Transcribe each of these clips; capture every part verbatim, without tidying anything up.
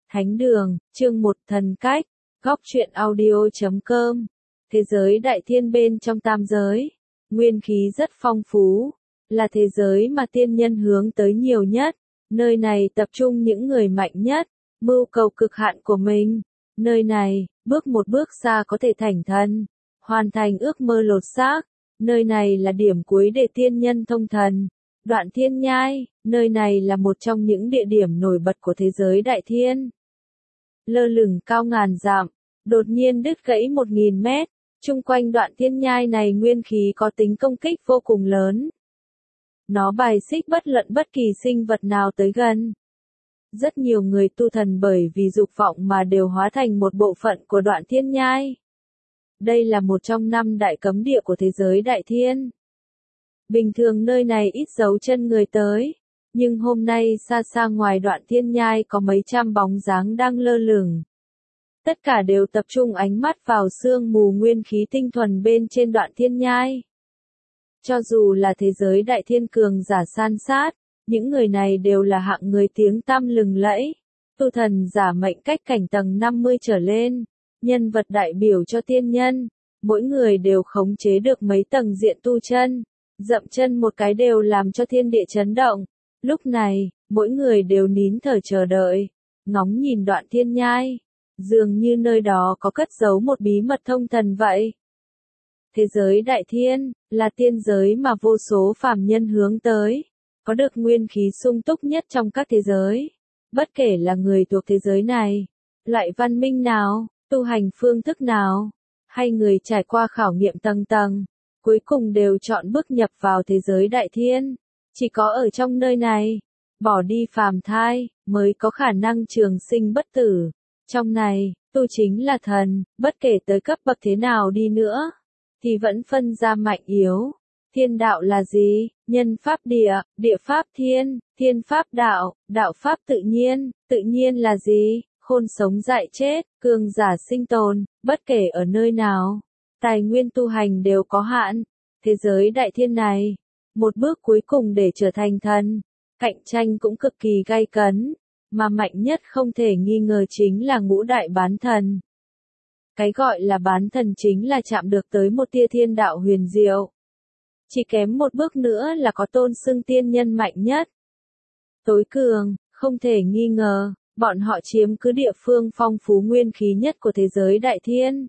Thánh đường, chương một thần cách, góc truyện audio chấm com. Thế giới đại thiên bên trong tam giới, nguyên khí rất phong phú, là thế giới mà tiên nhân hướng tới nhiều nhất, nơi này tập trung những người mạnh nhất, mưu cầu cực hạn của mình, nơi này, bước một bước xa có thể thành thần, hoàn thành ước mơ lột xác, nơi này là điểm cuối để tiên nhân thông thần. Đoạn Thiên Nhai, nơi này là một trong những địa điểm nổi bật của thế giới đại thiên. Lơ lửng cao ngàn dặm, đột nhiên đứt gãy một nghìn mét, chung quanh đoạn thiên nhai này nguyên khí có tính công kích vô cùng lớn. Nó bài xích bất luận bất kỳ sinh vật nào tới gần. Rất nhiều người tu thần bởi vì dục vọng mà đều hóa thành một bộ phận của đoạn thiên nhai. Đây là một trong năm đại cấm địa của thế giới đại thiên. Bình thường nơi này ít dấu chân người tới, nhưng hôm nay xa xa ngoài đoạn thiên nhai có mấy trăm bóng dáng đang lơ lửng. Tất cả đều tập trung ánh mắt vào sương mù nguyên khí tinh thuần bên trên đoạn thiên nhai. Cho dù là thế giới đại thiên cường giả san sát, những người này đều là hạng người tiếng tăm lừng lẫy, tu thần giả mệnh cách cảnh tầng năm mươi trở lên, nhân vật đại biểu cho tiên nhân, mỗi người đều khống chế được mấy tầng diện tu chân, dậm chân một cái đều làm cho thiên địa chấn động. Lúc này, mỗi người đều nín thở chờ đợi, ngóng nhìn đoạn thiên nhai, dường như nơi đó có cất giấu một bí mật thông thần vậy. Thế giới đại thiên, là tiên giới mà vô số phàm nhân hướng tới, có được nguyên khí sung túc nhất trong các thế giới. Bất kể là người thuộc thế giới này, loại văn minh nào, tu hành phương thức nào, hay người trải qua khảo nghiệm tầng tầng, cuối cùng đều chọn bước nhập vào thế giới đại thiên. Chỉ có ở trong nơi này, bỏ đi phàm thai, mới có khả năng trường sinh bất tử. Trong này, tu chính là thần, bất kể tới cấp bậc thế nào đi nữa, thì vẫn phân ra mạnh yếu. Thiên đạo là gì? Nhân pháp địa, địa pháp thiên, thiên pháp đạo, đạo pháp tự nhiên, tự nhiên là gì? Khôn sống dại chết, cường giả sinh tồn, bất kể ở nơi nào, tài nguyên tu hành đều có hạn. Thế giới đại thiên này, một bước cuối cùng để trở thành thần, cạnh tranh cũng cực kỳ gay cấn, mà mạnh nhất không thể nghi ngờ chính là ngũ đại bán thần. Cái gọi là bán thần chính là chạm được tới một tia thiên đạo huyền diệu. Chỉ kém một bước nữa là có tôn xưng tiên nhân mạnh nhất. Tối cường, không thể nghi ngờ, bọn họ chiếm cứ địa phương phong phú nguyên khí nhất của thế giới đại thiên.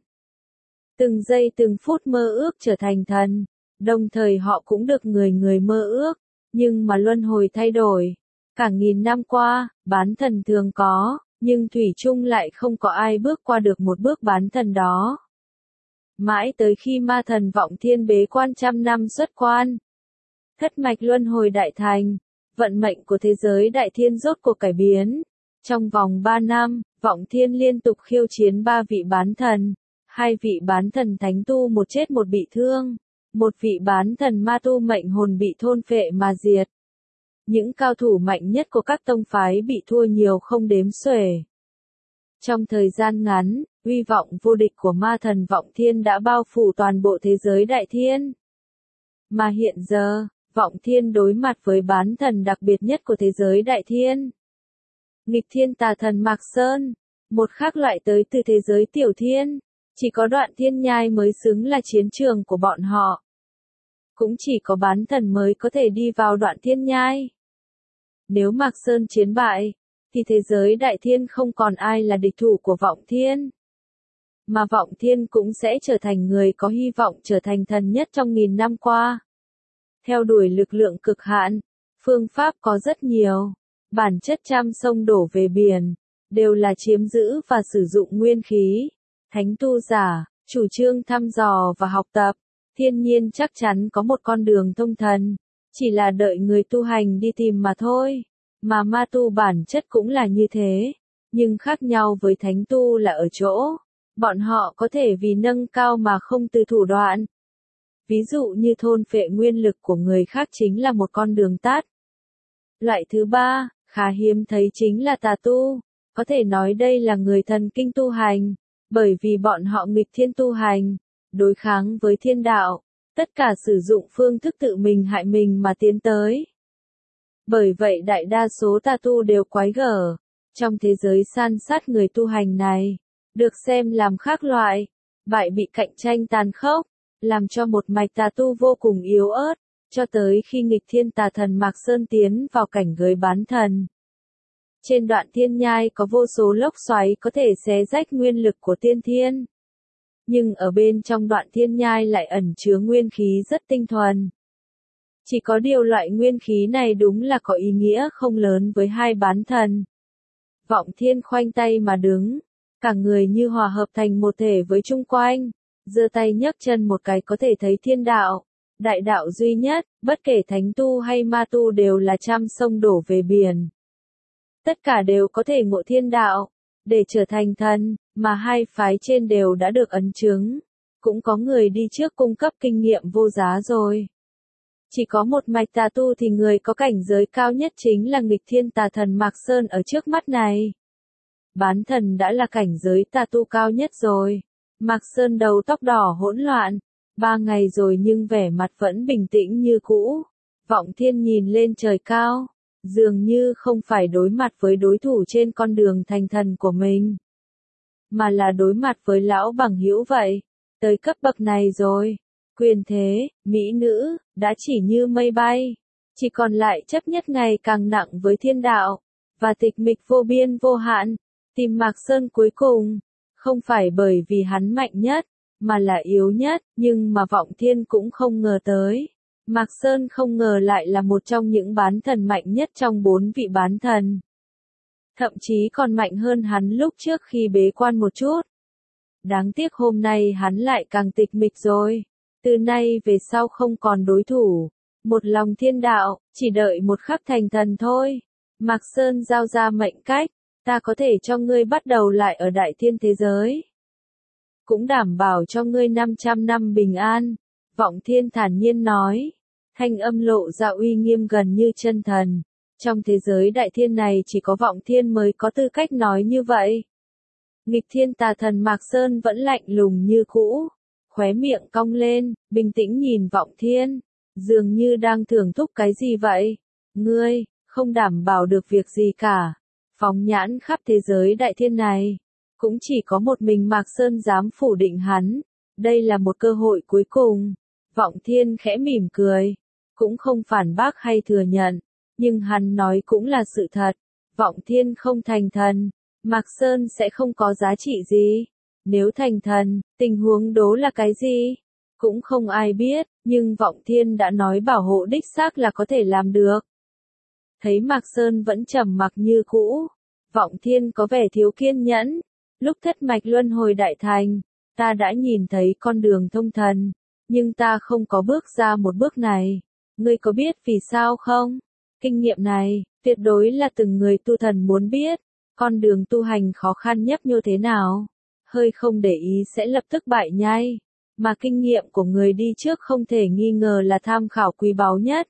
Từng giây từng phút mơ ước trở thành thần. Đồng thời họ cũng được người người mơ ước, nhưng mà luân hồi thay đổi. Cả nghìn năm qua, bán thần thường có, nhưng thủy chung lại không có ai bước qua được một bước bán thần đó. Mãi tới khi ma thần Vọng Thiên bế quan trăm năm xuất quan, thất mạch luân hồi đại thành, vận mệnh của thế giới đại thiên rốt cuộc cải biến. Trong vòng ba năm, Vọng Thiên liên tục khiêu chiến ba vị bán thần, hai vị bán thần thánh tu một chết một bị thương. Một vị bán thần ma tu mệnh hồn bị thôn phệ mà diệt. Những cao thủ mạnh nhất của các tông phái bị thua nhiều không đếm xuể. Trong thời gian ngắn, uy vọng vô địch của ma thần Vọng Thiên đã bao phủ toàn bộ thế giới đại thiên. Mà hiện giờ, Vọng Thiên đối mặt với bán thần đặc biệt nhất của thế giới đại thiên. Nghịch thiên tà thần Mạc Sơn, một khác loại tới từ thế giới tiểu thiên. Chỉ có đoạn thiên nhai mới xứng là chiến trường của bọn họ. Cũng chỉ có bán thần mới có thể đi vào đoạn thiên nhai. Nếu Mạc Sơn chiến bại, thì thế giới đại thiên không còn ai là địch thủ của Vọng Thiên. Mà Vọng Thiên cũng sẽ trở thành người có hy vọng trở thành thần nhất trong nghìn năm qua. Theo đuổi lực lượng cực hạn, phương pháp có rất nhiều. Bản chất trăm sông đổ về biển, đều là chiếm giữ và sử dụng nguyên khí. Thánh tu giả, chủ trương thăm dò và học tập, thiên nhiên chắc chắn có một con đường thông thần, chỉ là đợi người tu hành đi tìm mà thôi. Mà ma tu bản chất cũng là như thế, nhưng khác nhau với thánh tu là ở chỗ, bọn họ có thể vì nâng cao mà không từ thủ đoạn. Ví dụ như thôn phệ nguyên lực của người khác chính là một con đường tắt. Loại thứ ba, khá hiếm thấy chính là tà tu, có thể nói đây là người thần kinh tu hành. Bởi vì bọn họ nghịch thiên tu hành, đối kháng với thiên đạo, tất cả sử dụng phương thức tự mình hại mình mà tiến tới. Bởi vậy đại đa số tà tu đều quái gở, Trong thế giới san sát người tu hành này, được xem làm khác loại, bại bị cạnh tranh tàn khốc, làm cho một mạch tà tu vô cùng yếu ớt, cho tới khi nghịch thiên tà thần Mạc Sơn tiến vào cảnh giới bán thần. Trên đoạn thiên nhai có vô số lốc xoáy có thể xé rách nguyên lực của tiên thiên. Nhưng ở bên trong đoạn thiên nhai lại ẩn chứa nguyên khí rất tinh thuần. Chỉ có điều loại nguyên khí này đúng là có ý nghĩa không lớn với hai bán thần. Vọng Thiên khoanh tay mà đứng, cả người như hòa hợp thành một thể với chung quanh, giơ tay nhấc chân một cái có thể thấy thiên đạo, đại đạo duy nhất, bất kể thánh tu hay ma tu đều là trăm sông đổ về biển. Tất cả đều có thể ngộ thiên đạo, để trở thành thần, mà hai phái trên đều đã được ấn chứng, cũng có người đi trước cung cấp kinh nghiệm vô giá rồi. Chỉ có một mạch tà tu thì người có cảnh giới cao nhất chính là nghịch thiên tà thần Mạc Sơn ở trước mắt này. Bán thần đã là cảnh giới tà tu cao nhất rồi. Mạc Sơn đầu tóc đỏ hỗn loạn, ba ngày rồi nhưng vẻ mặt vẫn bình tĩnh như cũ. Vọng Thiên nhìn lên trời cao, dường như không phải đối mặt với đối thủ trên con đường thành thần của mình, mà là đối mặt với lão bằng hữu vậy. Tới cấp bậc này rồi, quyền thế, mỹ nữ, đã chỉ như mây bay, chỉ còn lại chấp nhất ngày càng nặng với thiên đạo, và tịch mịch vô biên vô hạn. Tìm Mạc Sơn cuối cùng, không phải bởi vì hắn mạnh nhất, mà là yếu nhất, nhưng mà Vọng Thiên cũng không ngờ tới. Mạc Sơn không ngờ lại là một trong những bán thần mạnh nhất trong bốn vị bán thần. Thậm chí còn mạnh hơn hắn lúc trước khi bế quan một chút. Đáng tiếc hôm nay hắn lại càng tịch mịch rồi. Từ nay về sau không còn đối thủ. Một lòng thiên đạo, chỉ đợi một khắc thành thần thôi. Mạc Sơn giao ra mệnh cách, ta có thể cho ngươi bắt đầu lại ở đại thiên thế giới. Cũng đảm bảo cho ngươi năm trăm năm bình an. Vọng Thiên thản nhiên nói. Thanh âm lộ ra uy nghiêm gần như chân thần. Trong thế giới đại thiên này chỉ có Vọng Thiên mới có tư cách nói như vậy. Nghịch thiên tà thần Mạc Sơn vẫn lạnh lùng như cũ, khóe miệng cong lên, bình tĩnh nhìn Vọng Thiên, dường như đang thưởng thức cái gì vậy. Ngươi, không đảm bảo được việc gì cả. Phóng nhãn khắp thế giới đại thiên này, cũng chỉ có một mình Mạc Sơn dám phủ định hắn. Đây là một cơ hội cuối cùng. Vọng Thiên khẽ mỉm cười, cũng không phản bác hay thừa nhận, nhưng hắn nói cũng là sự thật. Vọng Thiên không thành thần, Mạc Sơn sẽ không có giá trị gì. Nếu thành thần, tình huống đố là cái gì? Cũng không ai biết, nhưng Vọng Thiên đã nói bảo hộ đích xác là có thể làm được. Thấy Mạc Sơn vẫn trầm mặc như cũ, Vọng Thiên có vẻ thiếu kiên nhẫn. Lúc thất mạch luân hồi đại thành, ta đã nhìn thấy con đường thông thần, nhưng ta không có bước ra một bước này. Ngươi có biết vì sao không? Kinh nghiệm này, tuyệt đối là từng người tu thần muốn biết. Con đường tu hành khó khăn nhấp nhô thế nào? Hơi không để ý sẽ lập tức bại nhai. Mà kinh nghiệm của người đi trước không thể nghi ngờ là tham khảo quý báu nhất.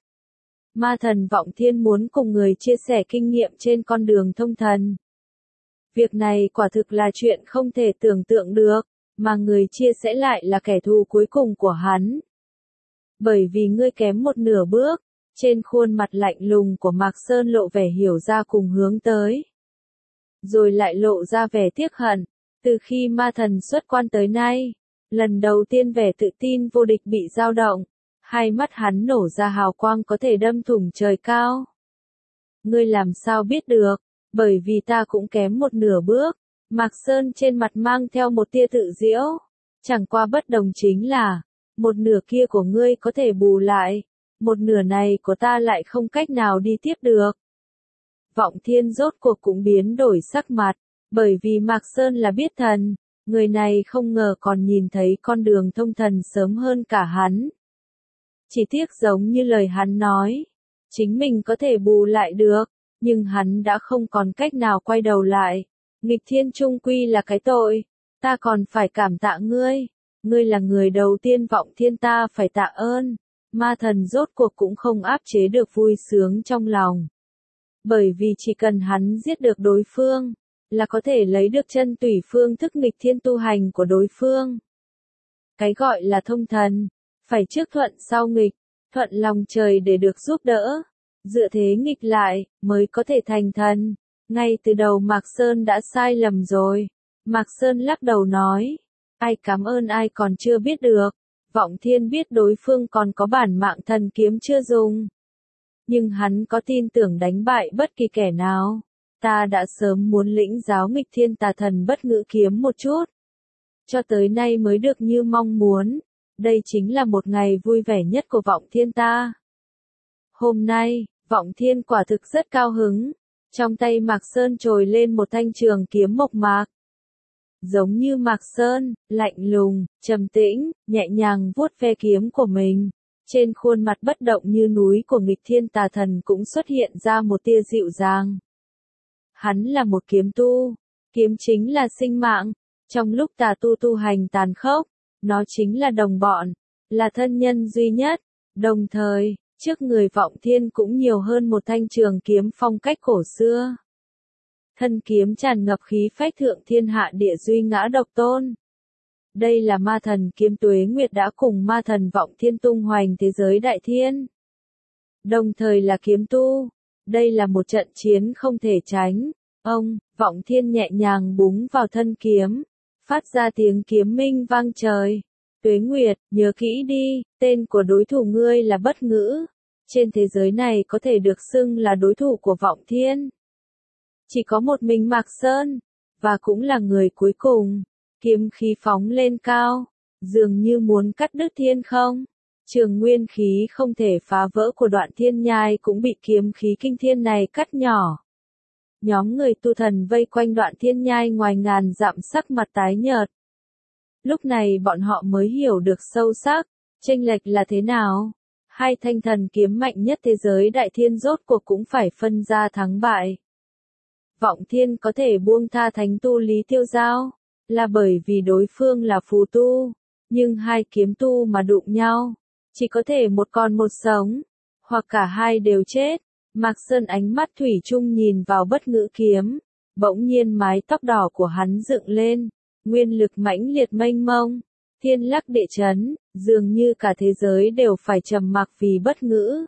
Ma thần Vọng Thiên muốn cùng người chia sẻ kinh nghiệm trên con đường thông thần. Việc này quả thực là chuyện không thể tưởng tượng được, mà người chia sẻ lại là kẻ thù cuối cùng của hắn. Bởi vì ngươi kém một nửa bước, trên khuôn mặt lạnh lùng của Mạc Sơn lộ vẻ hiểu ra cùng hướng tới. Rồi lại lộ ra vẻ tiếc hận, từ khi ma thần xuất quan tới nay, lần đầu tiên vẻ tự tin vô địch bị dao động, hai mắt hắn nổ ra hào quang có thể đâm thủng trời cao. Ngươi làm sao biết được, bởi vì ta cũng kém một nửa bước. Mạc Sơn trên mặt mang theo một tia tự giễu, chẳng qua bất đồng chính là, một nửa kia của ngươi có thể bù lại, một nửa này của ta lại không cách nào đi tiếp được. Vọng Thiên rốt cuộc cũng biến đổi sắc mặt, bởi vì Mạc Sơn là biết thần, người này không ngờ còn nhìn thấy con đường thông thần sớm hơn cả hắn. Chỉ tiếc giống như lời hắn nói, chính mình có thể bù lại được, nhưng hắn đã không còn cách nào quay đầu lại. Nghịch thiên trung quy là cái tội, ta còn phải cảm tạ ngươi, ngươi là người đầu tiên Vọng Thiên ta phải tạ ơn. Ma thần rốt cuộc cũng không áp chế được vui sướng trong lòng. Bởi vì chỉ cần hắn giết được đối phương, là có thể lấy được chân tùy phương thức nghịch thiên tu hành của đối phương. Cái gọi là thông thần, phải trước thuận sau nghịch, thuận lòng trời để được giúp đỡ, dựa thế nghịch lại, mới có thể thành thần. Ngay từ đầu Mạc Sơn đã sai lầm rồi. Mạc Sơn lắc đầu nói, ai cảm ơn ai còn chưa biết được. Vọng Thiên biết đối phương còn có bản mạng thần kiếm chưa dùng. Nhưng hắn có tin tưởng đánh bại bất kỳ kẻ nào. Ta đã sớm muốn lĩnh giáo nghịch thiên tà thần bất ngữ kiếm một chút. Cho tới nay mới được như mong muốn. Đây chính là một ngày vui vẻ nhất của Vọng Thiên ta. Hôm nay, Vọng Thiên quả thực rất cao hứng. Trong tay Mạc Sơn trồi lên một thanh trường kiếm mộc mạc. Giống như Mạc Sơn, lạnh lùng, trầm tĩnh, nhẹ nhàng vuốt ve kiếm của mình. Trên khuôn mặt bất động như núi của nghịch thiên tà thần cũng xuất hiện ra một tia dịu dàng. Hắn là một kiếm tu. Kiếm chính là sinh mạng. Trong lúc tà tu tu hành tàn khốc, nó chính là đồng bọn, là thân nhân duy nhất. Đồng thời, trước người Vọng Thiên cũng nhiều hơn một thanh trường kiếm phong cách cổ xưa. Thân kiếm tràn ngập khí phách thượng thiên hạ địa duy ngã độc tôn. Đây là ma thần kiếm Tuế Nguyệt đã cùng ma thần Vọng Thiên tung hoành thế giới đại thiên. Đồng thời là kiếm tu. Đây là một trận chiến không thể tránh. Ông, Vọng Thiên nhẹ nhàng búng vào thân kiếm. Phát ra tiếng kiếm minh vang trời. Tuế Nguyệt, nhớ kỹ đi, tên của đối thủ ngươi là Bất Ngữ. Trên thế giới này có thể được xưng là đối thủ của Vọng Thiên. Chỉ có một mình Mạc Sơn, và cũng là người cuối cùng. Kiếm khí phóng lên cao, dường như muốn cắt đứt thiên không. Trường nguyên khí không thể phá vỡ của đoạn thiên nhai cũng bị kiếm khí kinh thiên này cắt nhỏ. Nhóm người tu thần vây quanh đoạn thiên nhai ngoài ngàn dặm sắc mặt tái nhợt. Lúc này bọn họ mới hiểu được sâu sắc, chênh lệch là thế nào. Hai thanh thần kiếm mạnh nhất thế giới đại thiên rốt cuộc cũng phải phân ra thắng bại. Vọng Thiên có thể buông tha thánh tu Lý Tiêu Giao, là bởi vì đối phương là phù tu, nhưng hai kiếm tu mà đụng nhau, chỉ có thể một còn một sống, hoặc cả hai đều chết. Mạc Sơn ánh mắt thủy chung nhìn vào Bất Ngữ kiếm, bỗng nhiên mái tóc đỏ của hắn dựng lên, nguyên lực mãnh liệt mênh mông, thiên lắc địa chấn, dường như cả thế giới đều phải trầm mặc vì Bất Ngữ.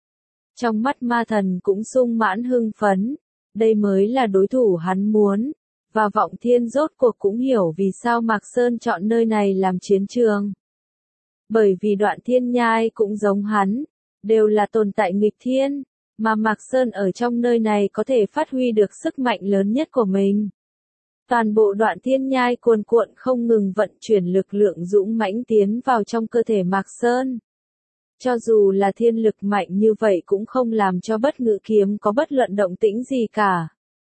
Trong mắt ma thần cũng sung mãn hưng phấn, đây mới là đối thủ hắn muốn, và Vọng Thiên rốt cuộc cũng hiểu vì sao Mạc Sơn chọn nơi này làm chiến trường. Bởi vì đoạn thiên nhai cũng giống hắn, đều là tồn tại nghịch thiên, mà Mạc Sơn ở trong nơi này có thể phát huy được sức mạnh lớn nhất của mình. Toàn bộ đoạn thiên nhai cuồn cuộn không ngừng vận chuyển lực lượng dũng mãnh tiến vào trong cơ thể Mạc Sơn. Cho dù là thiên lực mạnh như vậy cũng không làm cho Bất Ngữ kiếm có bất luận động tĩnh gì cả.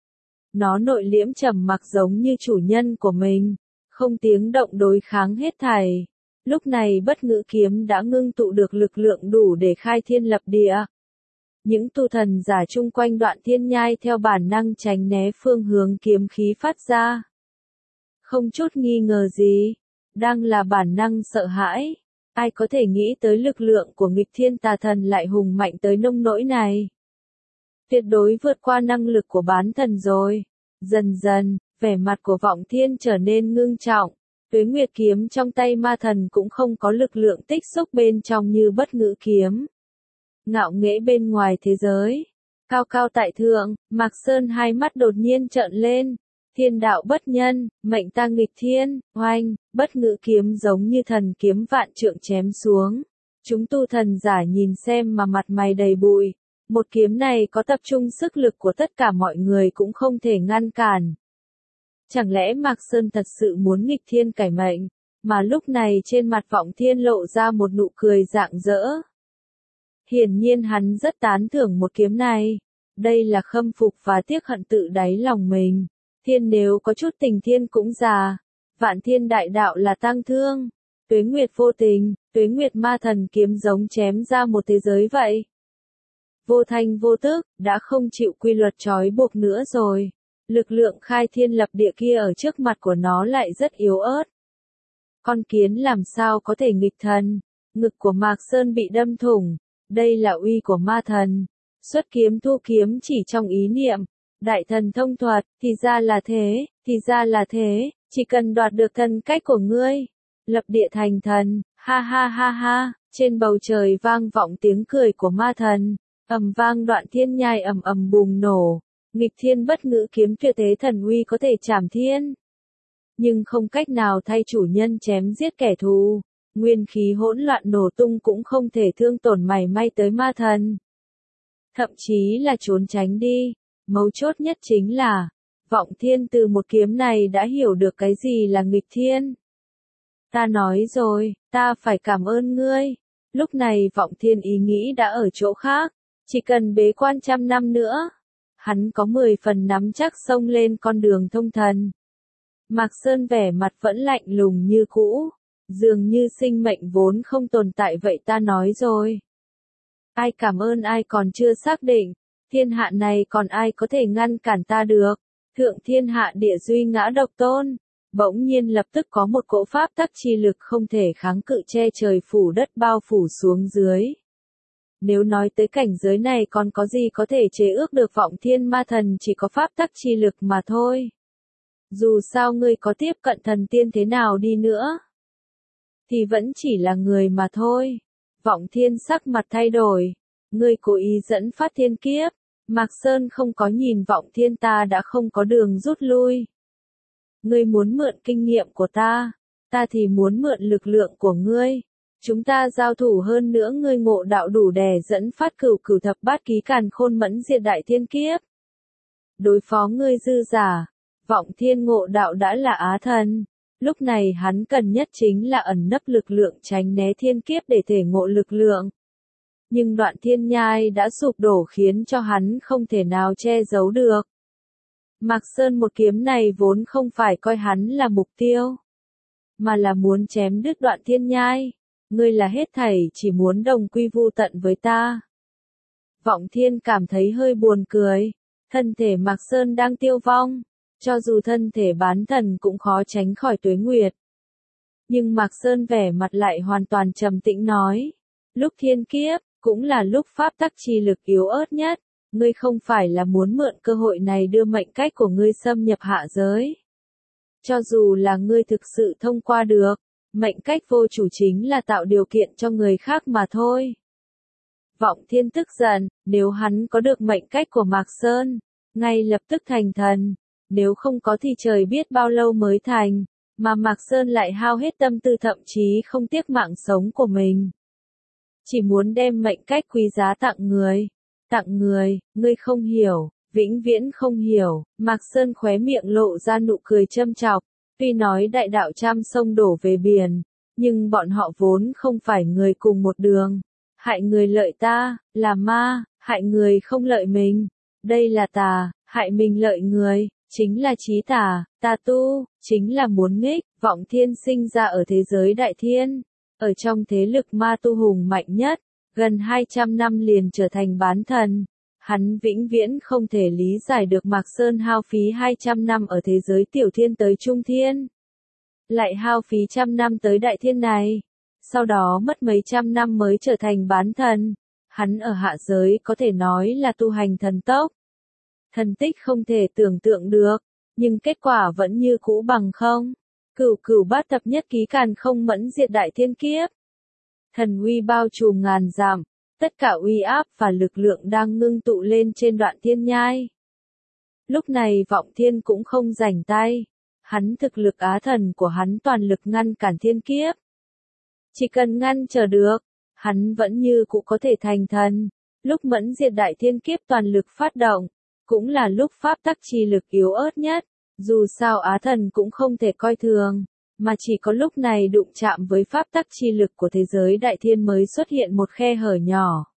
Nó nội liễm trầm mặc giống như chủ nhân của mình, không tiếng động đối kháng hết thảy. Lúc này Bất Ngữ kiếm đã ngưng tụ được lực lượng đủ để khai thiên lập địa. Những tu thần giả chung quanh đoạn thiên nhai theo bản năng tránh né phương hướng kiếm khí phát ra. Không chút nghi ngờ gì, đang là bản năng sợ hãi. Ai có thể nghĩ tới lực lượng của nghịch thiên tà thần lại hùng mạnh tới nông nỗi này. Tuyệt đối vượt qua năng lực của bán thần rồi. Dần dần, vẻ mặt của Vọng Thiên trở nên ngưng trọng. Tuế Nguyệt kiếm trong tay ma thần cũng không có lực lượng tích xúc bên trong như Bất Ngữ kiếm. Ngạo nghễ bên ngoài thế giới. Cao cao tại thượng, Mạc Sơn hai mắt đột nhiên trợn lên. Thiên đạo bất nhân, mệnh ta nghịch thiên, oanh, Bất Ngữ kiếm giống như thần kiếm vạn trượng chém xuống. Chúng tu thần giả nhìn xem mà mặt mày đầy bụi. Một kiếm này có tập trung sức lực của tất cả mọi người cũng không thể ngăn cản. Chẳng lẽ Mạc Sơn thật sự muốn nghịch thiên cải mệnh, mà lúc này trên mặt Vọng Thiên lộ ra một nụ cười rạng rỡ. Hiển nhiên hắn rất tán thưởng một kiếm này. Đây là khâm phục và tiếc hận tự đáy lòng mình. Thiên nếu có chút tình thiên cũng già. Vạn thiên đại đạo là tang thương. Tuế Nguyệt vô tình, Tuế Nguyệt ma thần kiếm giống chém ra một thế giới vậy. Vô thanh vô tức, đã không chịu quy luật trói buộc nữa rồi. Lực lượng khai thiên lập địa kia ở trước mặt của nó lại rất yếu ớt. Con kiến làm sao có thể nghịch thần? Ngực của Mạc Sơn bị đâm thủng. Đây là uy của ma thần. Xuất kiếm thu kiếm chỉ trong ý niệm. Đại thần thông thuật, thì ra là thế, thì ra là thế, chỉ cần đoạt được thần cách của ngươi. Lập địa thành thần, ha ha ha ha, trên bầu trời vang vọng tiếng cười của ma thần. Ầm vang đoạn thiên nhai ầm ầm bùng nổ. Nghịch thiên bất ngữ kiếm tuyệt thế thần uy có thể trảm thiên, nhưng không cách nào thay chủ nhân chém giết kẻ thù. Nguyên khí hỗn loạn nổ tung cũng không thể thương tổn mảy may tới ma thần. Thậm chí là trốn tránh đi. Mấu chốt nhất chính là, Vọng Thiên từ một kiếm này đã hiểu được cái gì là nghịch thiên. Ta nói rồi, ta phải cảm ơn ngươi. Lúc này Vọng Thiên ý nghĩ đã ở chỗ khác, chỉ cần bế quan trăm năm nữa, hắn có mười phần nắm chắc xông lên con đường thông thần. Mạc Sơn vẻ mặt vẫn lạnh lùng như cũ, dường như sinh mệnh vốn không tồn tại vậy. Ta nói rồi. Ai cảm ơn ai còn chưa xác định, thiên hạ này còn ai có thể ngăn cản ta được. Thượng thiên hạ địa duy ngã độc tôn, bỗng nhiên lập tức có một cỗ pháp tắc chi lực không thể kháng cự che trời phủ đất bao phủ xuống dưới. Nếu nói tới cảnh giới này còn có gì có thể chế ước được Vọng Thiên ma thần, chỉ có pháp tắc chi lực mà thôi. Dù sao ngươi có tiếp cận thần tiên thế nào đi nữa, thì vẫn chỉ là người mà thôi. Vọng Thiên sắc mặt thay đổi. Ngươi cố ý dẫn phát thiên kiếp. Mạc Sơn không có nhìn Vọng Thiên, ta đã không có đường rút lui. Ngươi muốn mượn kinh nghiệm của ta, ta thì muốn mượn lực lượng của ngươi. Chúng ta giao thủ hơn nữa, ngươi ngộ đạo đủ đè dẫn phát cửu cửu thập bát ký càn khôn mẫn diệt đại thiên kiếp. Đối phó ngươi dư giả, Vọng Thiên ngộ đạo đã là á thần. Lúc này hắn cần nhất chính là ẩn nấp lực lượng tránh né thiên kiếp để thể ngộ lực lượng. Nhưng đoạn thiên nhai đã sụp đổ khiến cho hắn không thể nào che giấu được. Mạc Sơn một kiếm này vốn không phải coi hắn là mục tiêu, mà là muốn chém đứt đoạn thiên nhai. Ngươi là hết thảy chỉ muốn đồng quy vu tận với ta. Vọng Thiên cảm thấy hơi buồn cười. Thân thể Mạc Sơn đang tiêu vong. Cho dù thân thể bán thần cũng khó tránh khỏi tuế nguyệt. Nhưng Mạc Sơn vẻ mặt lại hoàn toàn trầm tĩnh nói. Lúc thiên kiếp, cũng là lúc pháp tắc chi lực yếu ớt nhất. Ngươi không phải là muốn mượn cơ hội này đưa mệnh cách của ngươi xâm nhập hạ giới. Cho dù là ngươi thực sự thông qua được, mệnh cách vô chủ chính là tạo điều kiện cho người khác mà thôi. Vọng Thiên tức giận, nếu hắn có được mệnh cách của Mạc Sơn, ngay lập tức thành thần. Nếu không có thì trời biết bao lâu mới thành, mà Mạc Sơn lại hao hết tâm tư thậm chí không tiếc mạng sống của mình. Chỉ muốn đem mệnh cách quý giá tặng người. Tặng người, ngươi không hiểu, vĩnh viễn không hiểu. Mạc Sơn khóe miệng lộ ra nụ cười châm chọc. Tuy nói đại đạo trăm sông đổ về biển, nhưng bọn họ vốn không phải người cùng một đường. Hại người lợi ta, là ma, hại người không lợi mình. Đây là tà, hại mình lợi người, chính là chí tà, tà tu, chính là muốn nghịch. Vọng Thiên sinh ra ở thế giới đại thiên, ở trong thế lực ma tu hùng mạnh nhất, gần hai trăm năm liền trở thành bán thần. Hắn vĩnh viễn không thể lý giải được Mạc Sơn hao phí hai trăm năm ở thế giới tiểu thiên tới trung thiên, lại hao phí trăm năm tới đại thiên này, sau đó mất mấy trăm năm mới trở thành bán thần. Hắn ở hạ giới có thể nói là tu hành thần tốc, thần tích không thể tưởng tượng được, nhưng kết quả vẫn như cũ bằng không. Cửu cửu bát thập nhất ký càn không mẫn diệt đại thiên kiếp. Thần uy bao trùm ngàn dặm, tất cả uy áp và lực lượng đang ngưng tụ lên trên đoạn thiên nhai. Lúc này Vọng Thiên cũng không rảnh tay, hắn thực lực á thần của hắn toàn lực ngăn cản thiên kiếp. Chỉ cần ngăn trở được, hắn vẫn như cũ có thể thành thần. Lúc mẫn diệt đại thiên kiếp toàn lực phát động, cũng là lúc pháp tắc chi lực yếu ớt nhất. Dù sao á thần cũng không thể coi thường, mà chỉ có lúc này đụng chạm với pháp tắc chi lực của thế giới đại thiên mới xuất hiện một khe hở nhỏ.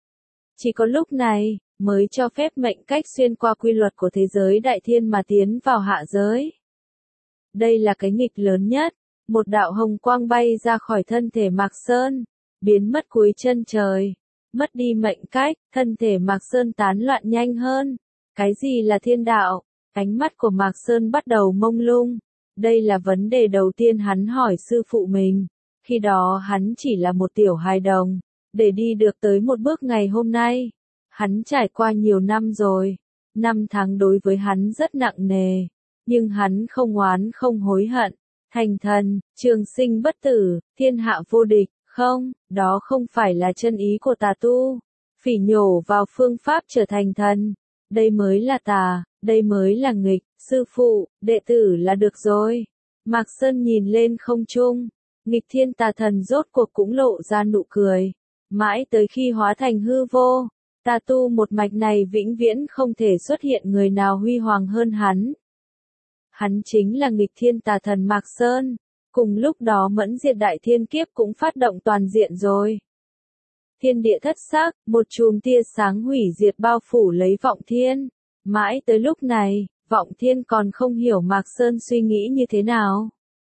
Chỉ có lúc này, mới cho phép mệnh cách xuyên qua quy luật của thế giới đại thiên mà tiến vào hạ giới. Đây là cái nghịch lớn nhất. Một đạo hồng quang bay ra khỏi thân thể Mạc Sơn, biến mất cuối chân trời, mất đi mệnh cách, thân thể Mạc Sơn tán loạn nhanh hơn. Cái gì là thiên đạo? Ánh mắt của Mạc Sơn bắt đầu mông lung. Đây là vấn đề đầu tiên hắn hỏi sư phụ mình. Khi đó hắn chỉ là một tiểu hài đồng. Để đi được tới một bước ngày hôm nay, hắn trải qua nhiều năm rồi. Năm tháng đối với hắn rất nặng nề. Nhưng hắn không oán không hối hận. Thành thần, trường sinh bất tử, thiên hạ vô địch. Không, đó không phải là chân ý của tà tu. Phỉ nhổ vào phương pháp trở thành thần. Đây mới là tà, đây mới là nghịch, sư phụ, đệ tử là được rồi. Mạc Sơn nhìn lên không trung, nghịch thiên tà thần rốt cuộc cũng lộ ra nụ cười. Mãi tới khi hóa thành hư vô, tà tu một mạch này vĩnh viễn không thể xuất hiện người nào huy hoàng hơn hắn. Hắn chính là nghịch thiên tà thần Mạc Sơn. Cùng lúc đó mẫn diệt đại thiên kiếp cũng phát động toàn diện rồi. Thiên địa thất sắc, một chùm tia sáng hủy diệt bao phủ lấy vọng thiên. Mãi tới lúc này, vọng thiên còn không hiểu Mạc Sơn suy nghĩ như thế nào.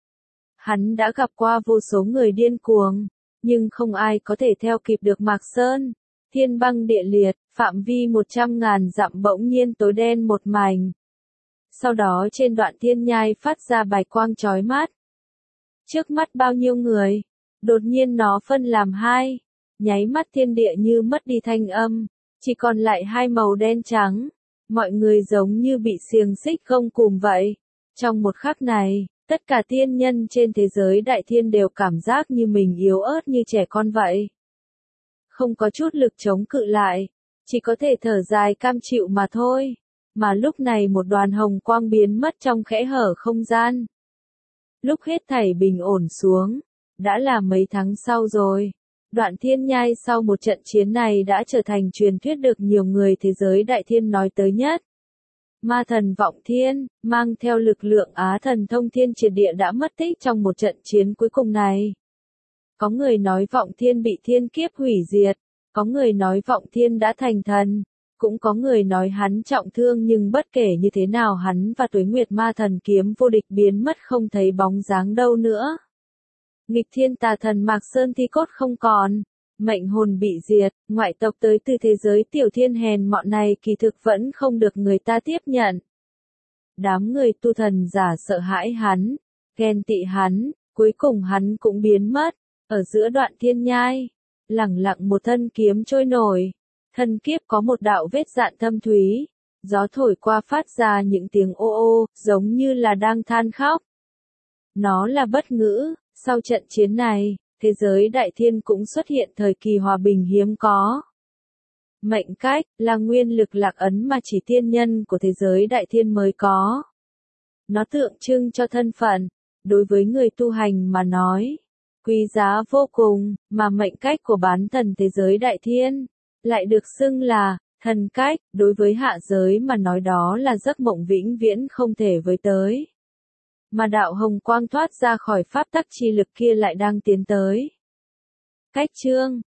Hắn đã gặp qua vô số người điên cuồng, nhưng không ai có thể theo kịp được Mạc Sơn. Thiên băng địa liệt, phạm vi một trăm ngàn dặm bỗng nhiên tối đen một mảnh. Sau đó trên đoạn thiên nhai phát ra bạch quang chói mắt. Trước mắt bao nhiêu người, đột nhiên nó phân làm hai, nháy mắt thiên địa như mất đi thanh âm, chỉ còn lại hai màu đen trắng. Mọi người giống như bị xiềng xích gông cùm vậy. Trong một khắc này, tất cả tiên nhân trên thế giới đại thiên đều cảm giác như mình yếu ớt như trẻ con vậy. Không có chút lực chống cự lại, chỉ có thể thở dài cam chịu mà thôi. Mà lúc này một đoàn hồng quang biến mất trong kẽ hở không gian. Lúc hết thảy bình ổn xuống, đã là mấy tháng sau rồi. Đoạn thiên nhai sau một trận chiến này đã trở thành truyền thuyết được nhiều người thế giới đại thiên nói tới nhất. Ma thần vọng thiên, mang theo lực lượng Á thần thông thiên triệt địa đã mất tích trong một trận chiến cuối cùng này. Có người nói vọng thiên bị thiên kiếp hủy diệt, có người nói vọng thiên đã thành thần, cũng có người nói hắn trọng thương, nhưng bất kể như thế nào hắn và Tuế Nguyệt ma thần kiếm vô địch biến mất không thấy bóng dáng đâu nữa. Nghịch thiên tà thần Mạc Sơn thi cốt không còn, mệnh hồn bị diệt, ngoại tộc tới từ thế giới tiểu thiên hèn mọn này kỳ thực vẫn không được người ta tiếp nhận. Đám người tu thần giả sợ hãi hắn, ghen tị hắn, cuối cùng hắn cũng biến mất. Ở giữa đoạn thiên nhai, lẳng lặng một thân kiếm trôi nổi, thân kiếp có một đạo vết dạn thâm thúy, gió thổi qua phát ra những tiếng ô ô, giống như là đang than khóc. Nó là bất ngữ. Sau trận chiến này, thế giới đại thiên cũng xuất hiện thời kỳ hòa bình hiếm có. Mệnh cách là nguyên lực lạc ấn mà chỉ tiên nhân của thế giới đại thiên mới có. Nó tượng trưng cho thân phận, đối với người tu hành mà nói, quý giá vô cùng, mà mệnh cách của bán thần thế giới đại thiên lại được xưng là thần cách, đối với hạ giới mà nói đó là giấc mộng vĩnh viễn không thể với tới. Mà đạo hồng quang thoát ra khỏi pháp tắc chi lực kia lại đang tiến tới. Cách chương